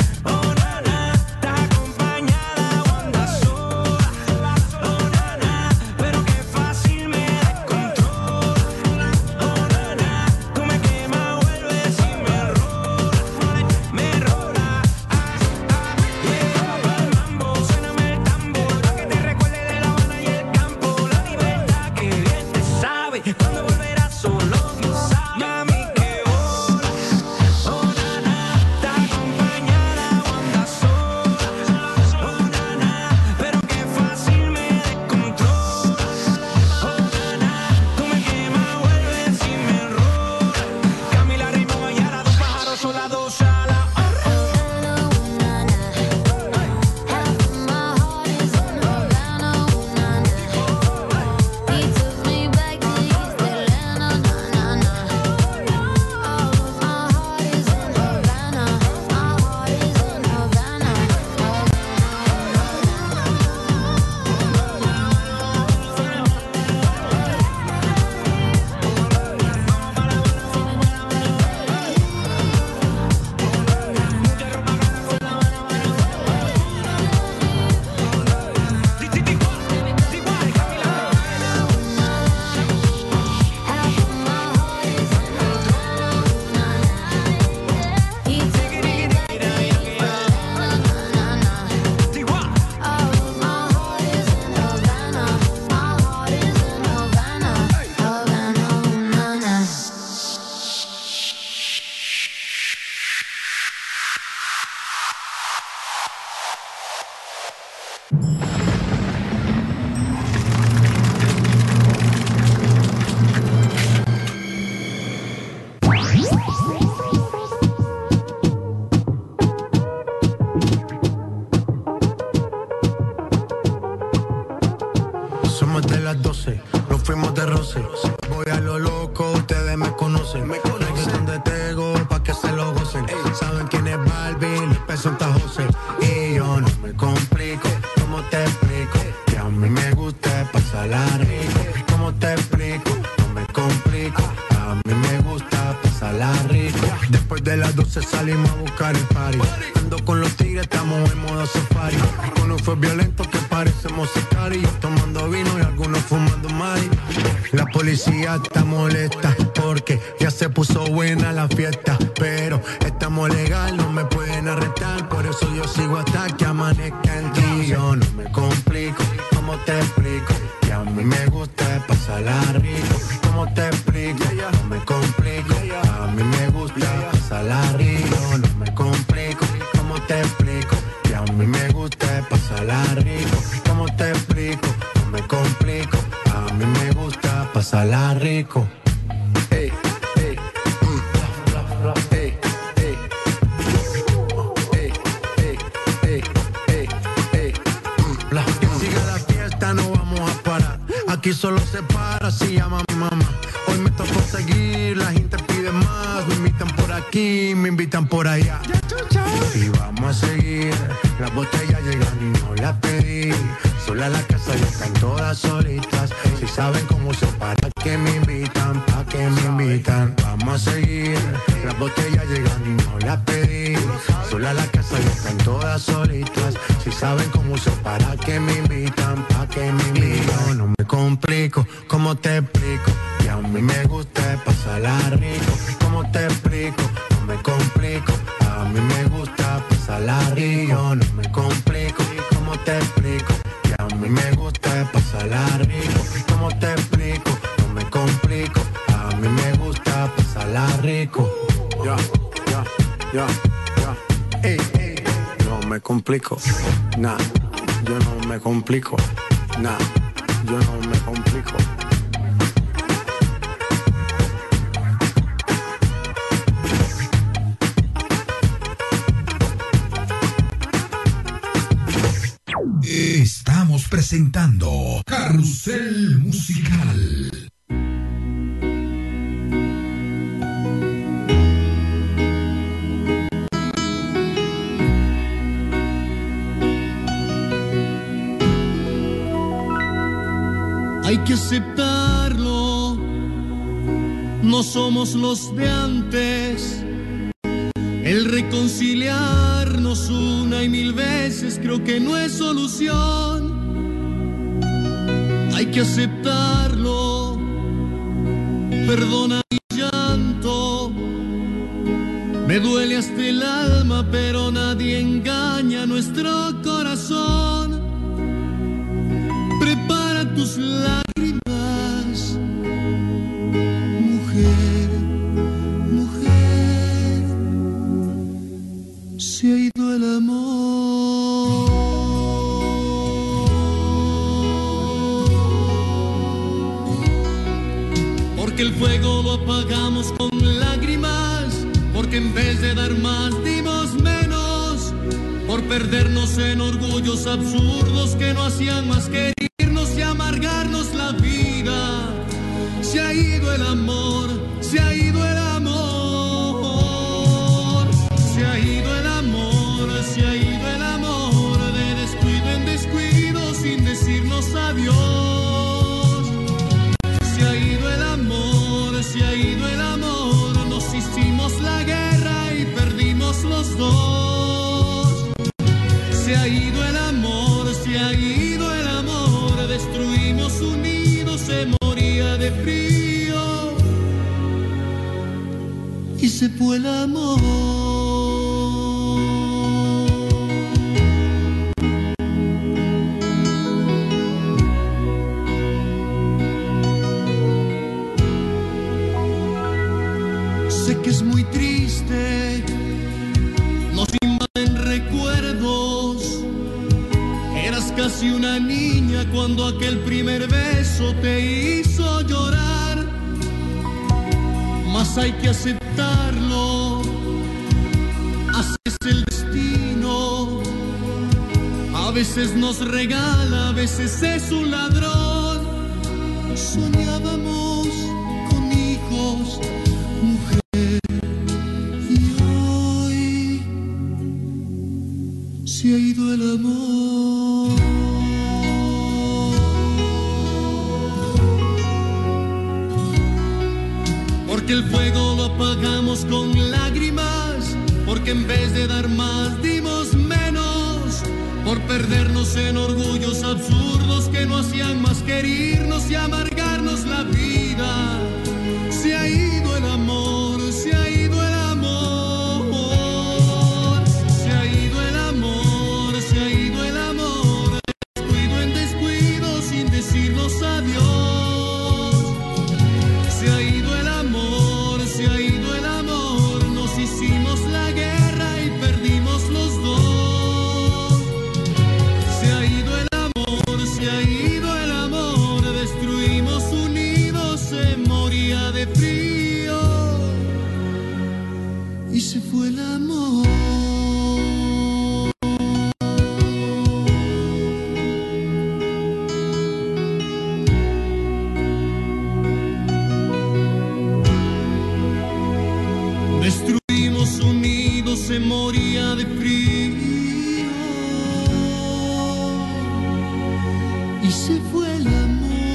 oh nana, estás acompañada o andas sola, oh nana, pero qué fácil me descontrola, oh nana, tú me quemas, vuelves y me rola, yeah, el mambo, suéname el tambor, pa' que te recuerde de La Habana y el campo, la libertad que bien te sabe, cuando volverás solo, no sabes, mami, qué hora. como es de las 12, nos fuimos de roce. Voy a lo loco, ustedes me conocen. Reggaetón de Tego, pa' que se lo gocen. Saben quién es Barbie, les presenta José. Y yo no me complico, ¿cómo te explico? Que a mí me gusta pasarla rico. ¿Cómo te explico? No me complico, a mí me gusta pasarla rico. Después de las 12 salimos a buscar el party. Ando con los tigres, estamos en modo safari. Uno fue violento que parecemos sicarios, tomando vino y algunos fumando mari. La policía está molesta porque ya se puso buena la fiesta, pero estamos legal, no me pueden arrestar, por eso yo sigo hasta que amanezca en ti. Yo no me complico, ¿cómo te explico? Que a mí me gusta pasarla rico. ¿Cómo te explico? No me complico, a mí me gusta pasarla rico. No me complico, ¿cómo te explico? Que a mí me gusta pasarla rico. ¿Cómo te explico? No me complico, a mí me gusta pasarla rico. Hey, hey, hey, hey, que siga la fiesta, no vamos a parar. Aquí solo se para si llama mi mamá. Hoy me tocó seguir, la gente pide más. Me invitan por aquí, me invitan por allá. Y vamos a seguir, las botellas llegan y no las pedí. Sola la casa y están todas solitas. Si saben cómo se para, que me invitan, pa' que me invitan. Vamos a seguir, las botellas llegan y no las pedí. Sola la casa y están todas solitas. Si saben cómo se para, que me invitan, pa' que me invitan. No me complico, ¿cómo te explico? Que a mí me gusta pasarla rico. ¿Cómo te explico? No me complico, a mí me gusta pasarla rico. No me complico, ¿cómo te explico? Que a mí me gusta pasarla rico. ¿Cómo te explico? No me complico, a mí me gusta pasarla rico. Ya. Ey, no me complico, nah, yo no me complico, nah, yo no me complico. Estamos presentando Carrusel Musical. Hay que aceptarlo, no somos los de antes. El reconciliarnos una y mil veces creo que no es solución. Hay que aceptarlo, perdona mi llanto. Me duele hasta el alma, pero nadie engaña nuestro corazón. Prepara tus lágrimas, mujer, mujer. Se ha ido el amor. Porque el fuego lo apagamos con lágrimas. Porque en vez de dar más dimos menos. Por perdernos en orgullos absurdos que no hacían más que y amargarnos la vida. Se ha ido el amor, se ha ido el amor, se ha ido el amor, se ha ido el amor, de descuido en descuido sin decirnos adiós. Se ha ido el amor, se ha ido el amor, nos hicimos la guerra y perdimos los dos. Se ha ido el amor, se ha ido el amor, destruimos unidos, se moría de frío y se fue el amor. Sé que es muy triste, nos invaden recuerdos. Eras casi una niña cuando aquel primer beso te hizo llorar. Mas hay que aceptarlo, así es el destino. A veces nos regala, a veces es un ladrón. soñábamos con hijos, mujer, y hoy se ha ido el amor. Porque el fuego lo apagamos con lágrimas, porque en vez de dar más dimos menos, por perdernos en orgullos absurdos que no hacían más que herirnos y amargarnos la vida. Se ha ido el amor, se ha ido el amor, se ha ido el amor, se ha ido el amor, descuido en descuido sin decirnos adiós. Se ha ido el amor, se ha ido el amor, nos hicimos la guerra y perdimos los dos. Se ha ido el amor, se ha ido el amor, destruimos unidos, se moría de frío y se fue el amor. Destruimos unidos, se moría de frío y se fue el amor.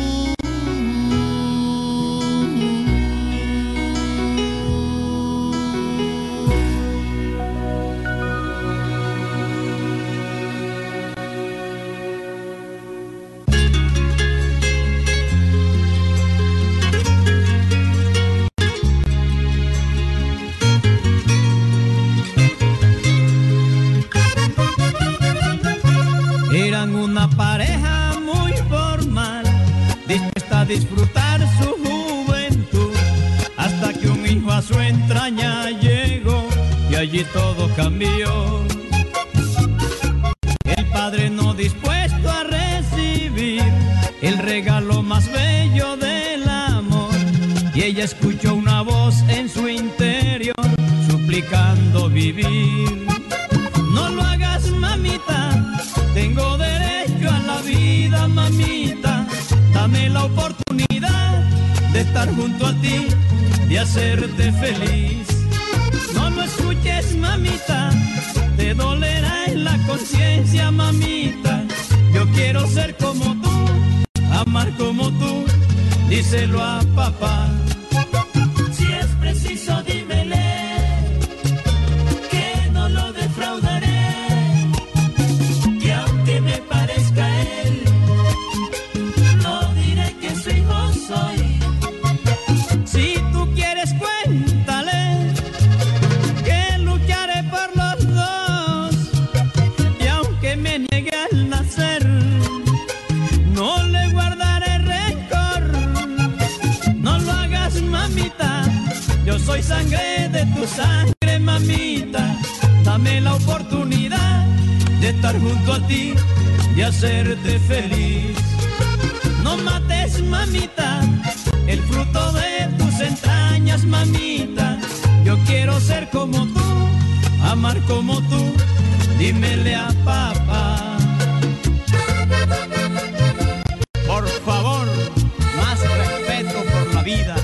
Eran una pareja muy formal, dispuesta a disfrutar su juventud, hasta que un hijo a su entraña llegó y allí todo cambió. El padre no dispuesto a recibir el regalo más bello del amor, y ella escuchó una voz en su interior suplicando vivir. No lo hagas, mamita, tengo derecho a la vida, mamita. Dame la oportunidad de estar junto a ti, de hacerte feliz. No lo escuches, mamita, te dolerá en la conciencia, mamita. Yo quiero ser como tú, amar como tú, díselo a papá. Si es preciso, dímele, que no lo defraudaré. Me parezca él, no diré que su hijo soy. Si tú quieres, cuéntale que lucharé por los dos, y aunque me niegue al nacer, no le guardaré rencor. No lo hagas, mamita, yo soy sangre de tu sangre, mamita. Dame la oportunidad de estar junto a ti, de hacerte feliz. No mates, mamita, el fruto de tus entrañas, mamita. Yo quiero ser como tú, amar como tú, dímele a papá. Por favor, más respeto por la vida.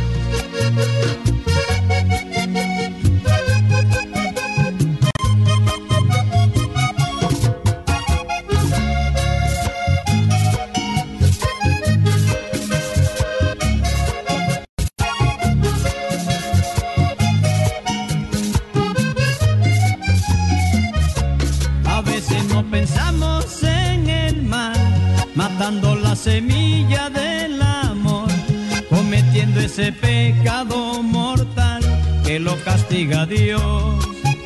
Pensamos en el mal, matando la semilla del amor, cometiendo ese pecado mortal que lo castiga Dios.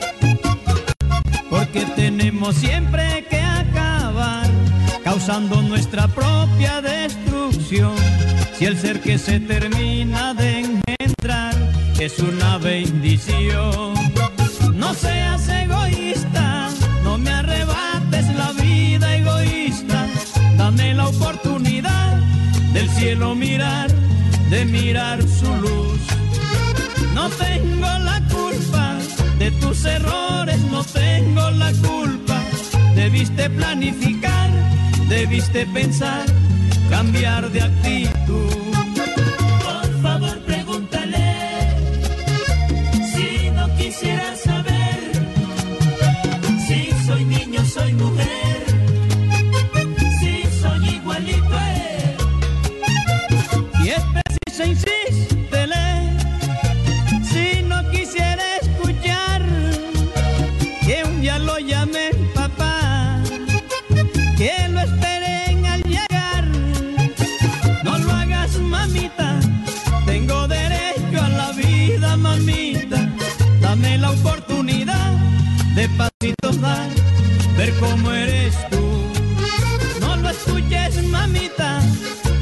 Porque tenemos siempre que acabar causando nuestra propia destrucción. Si el ser que se termina de engendrar es una bendición. No seas egoísta, no me arrebates la vida, egoísta. Dame la oportunidad del cielo mirar, de mirar su luz. No tengo la culpa de tus errores, no tengo la culpa. Debiste planificar, debiste pensar, cambiar de actitud.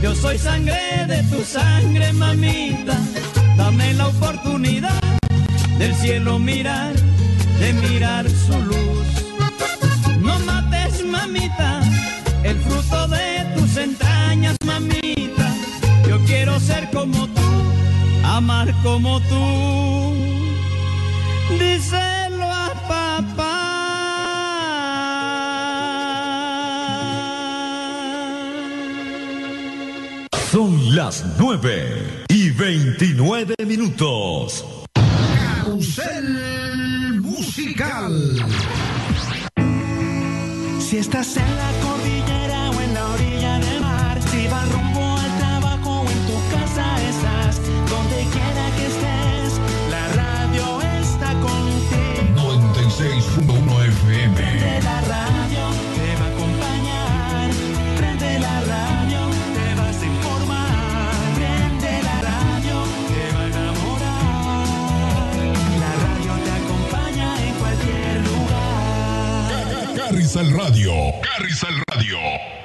Yo soy sangre de tu sangre, mamita. Dame la oportunidad del cielo mirar, de mirar su luz. No mates, mamita, el fruto de tus entrañas, mamita. Yo quiero ser como tú, amar como tú. Díselo a papá. Son las 9:29. Carrusel musical. Si estás en la cordillera o en la orilla del mar, si vas rumbo al trabajo o en tu casa estás, donde quiera que estés, la radio está contigo. 96.1 FM. Prende la radio, te va a acompañar. Prende la radio, te vas a informar. Prende la radio, te va a enamorar. La radio te acompaña en cualquier lugar. Carrizal Radio. Carrizal Radio.